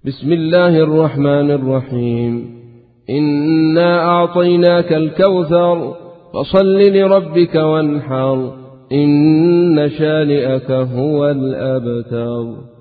بسم الله الرحمن الرحيم. إنا أعطيناك الكوثر فصل لربك وانحر إن شانئك هو الأبتر.